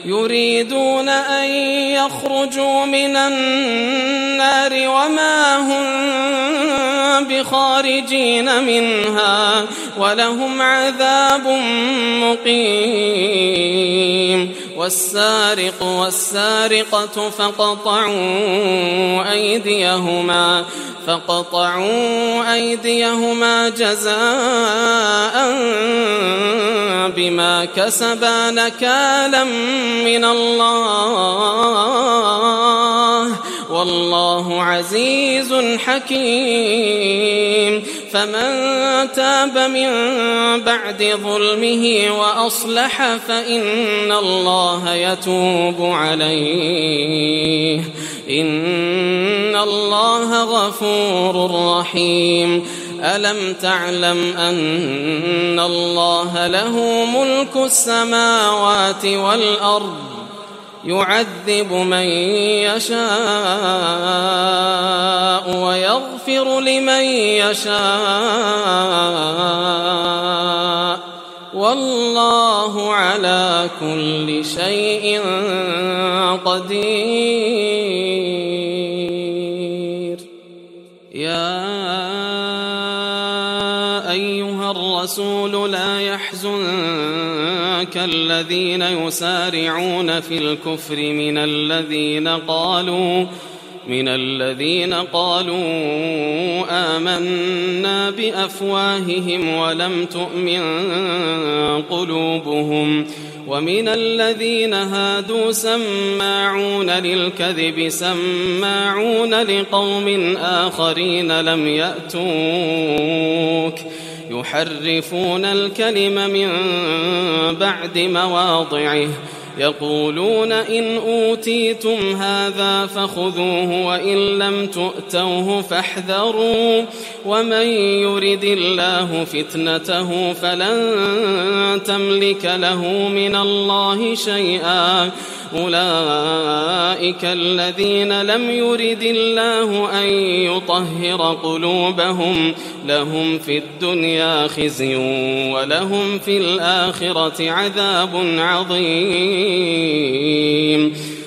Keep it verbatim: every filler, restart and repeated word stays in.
يريدون أن يخرجوا من النار وما هم بخارجين منها ولهم عذاب مقيم. والسارق والسارقة فقطعوا أيديهما فقطعوا أيديهما جزاء بما كسبا نكالا من الله والله عزيز حكيم. فمن تاب من بعد ظلمه وأصلح فإن الله يتوب عليه إن الله غفور رحيم. ألم تعلم أن الله له ملك السماوات والأرض يعذب من يشاء ويغفر لمن يشاء والله على كل شيء قدير. يا أيها الرسول لا يحزنك الذين يسارعون في الكفر من الذين قالوا من الذين قالوا آمنا بأفواههم ولم تؤمن قلوبهم ومن الذين هادوا سماعون للكذب سماعون لقوم آخرين لم يأتوك يحرفون الكلم من بعد مواضعه يقولون إن أوتيتم هذا فخذوه وإن لم تؤتوه فاحذروا ومن يرد الله فتنته فلن تملك له من الله شيئا أولئك الذين لم يرد الله أن يطهر قلوبهم لهم في الدنيا خزي ولهم في الآخرة عذاب عظيم.